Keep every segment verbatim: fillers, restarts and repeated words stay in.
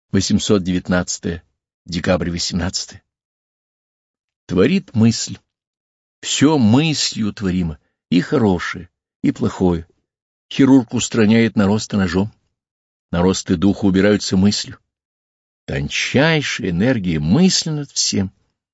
восемьсот девятнадцатое. Декабрь восемнадцатое. Творит мысль. Все мыслью творимо, и хорошее, и плохое. Хирург устраняет наросты ножом. Наросты духа убираются мыслью. Тончайшая энергия мысли над всем.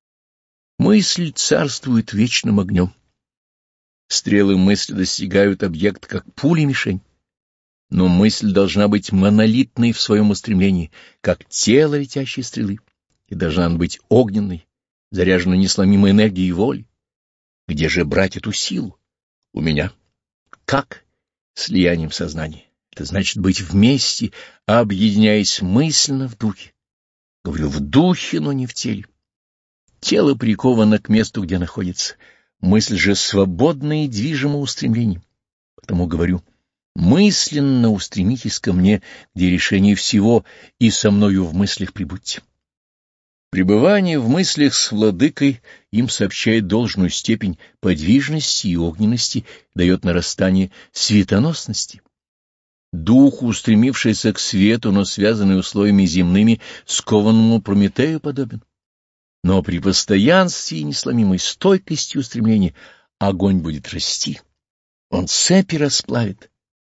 Мысль царствует вечным огнем. Стрелы мысли достигают объекта, как пули-мишень. Но мысль должна быть монолитной в своем устремлении, как тело летящей стрелы, и должна быть огненной, заряженной несломимой энергией воли. Где же брать эту силу? У меня. Как? Слиянием сознания. Это значит быть вместе, объединяясь мысленно в духе. Говорю, в духе, но не в теле. Тело приковано к месту, где находится. Мысль же свободна и движима устремлением. Потому говорю, мысленно устремитесь ко мне, где решение всего, и со мною в мыслях прибудьте. Пребывание в мыслях с владыкой им сообщает должную степень подвижности и огненности, дает нарастание светоносности. Дух, устремившийся к свету, но связанный условиями земными, скованному Прометею подобен. Но при постоянстве и несломимой стойкости устремления огонь будет расти, он цепи расплавит.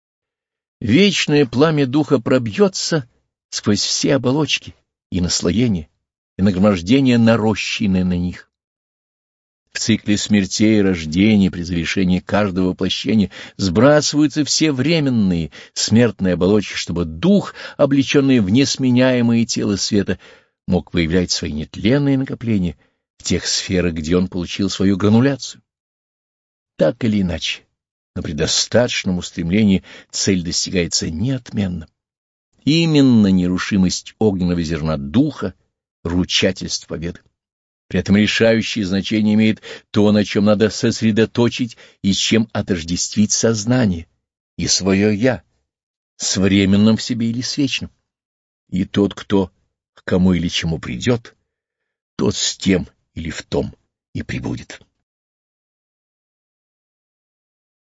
Вечное пламя духа пробьется сквозь все оболочки и наслоения, и нагромождение, нарощенное на них. В цикле смертей и рождений при завершении каждого воплощения сбрасываются все временные смертные оболочки, чтобы дух, облеченный в несменяемое тело света, мог появлять свои нетленные накопления в тех сферах, где он получил свою грануляцию. Так или иначе, но при достаточном устремлении цель достигается неотменно. Именно нерушимость огненного зерна духа — ручательство победы. При этом решающее значение имеет то, на чем надо сосредоточить и с чем отождествить сознание и свое «я», с временным в себе или с вечным. И тот, кто к кому или чему придет, тот с тем или в том и прибудет.